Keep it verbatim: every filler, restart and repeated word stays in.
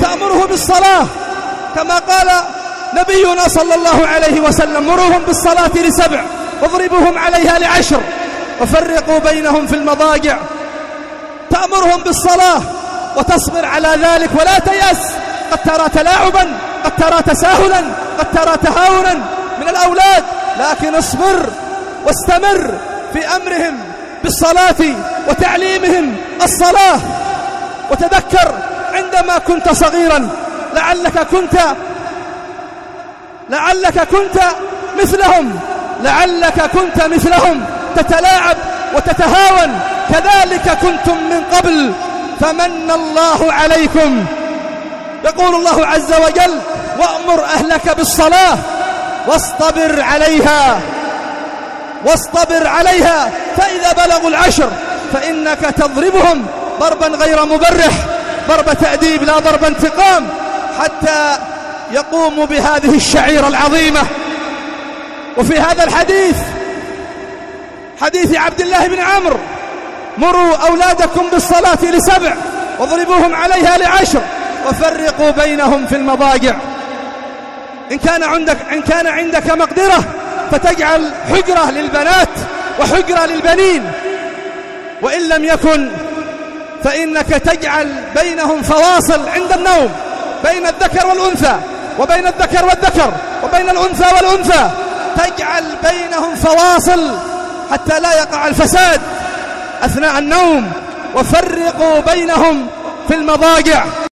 تأمره بالصلاة كما قال نبينا صلى الله عليه وسلم: مروهم بالصلاة لسبع واضربوهم عليها لعشر وفرقوا بينهم في المضاجع. تأمرهم بالصلاة وتصبر على ذلك ولا تيأس. قد ترى تلاعبا، قد ترى تساهلا، قد ترى تهاونا من الأولاد، لكن اصبر واستمر في أمرهم بالصلاة وتعليمهم الصلاة. وتذكر عندما كنت صغيرا لعلك كنت لعلك كنت مثلهم لعلك كنت مثلهم تتلاعب وتتهاون، كذلك كنتم من قبل فمن الله عليكم. يقول الله عز وجل: وأمر أهلك بالصلاة واصطبر عليها واصطبر عليها فإذا بلغوا العشر فإنك تضربهم ضربا غير مبرح، ضرب تأديب لا ضرب انتقام، حتى يقوموا بهذه الشعيرة العظيمة. وفي هذا الحديث، حديث عبد الله بن عمرو: مروا أولادكم بالصلاة لسبع واضربوهم عليها لعشر وفرقوا بينهم في المضاجع. إن كان عندك إن كان عندك مقدرة فتجعل حجرة للبنات وحجرة للبنين، وإن لم يكن فإنك تجعل بينهم فواصل عند النوم، بين الذكر والأنثى، وبين الذكر والذكر، وبين الأنثى والأنثى، تجعل بينهم فواصل حتى لا يقع الفساد أثناء النوم. وفرقوا بينهم في المضاجع.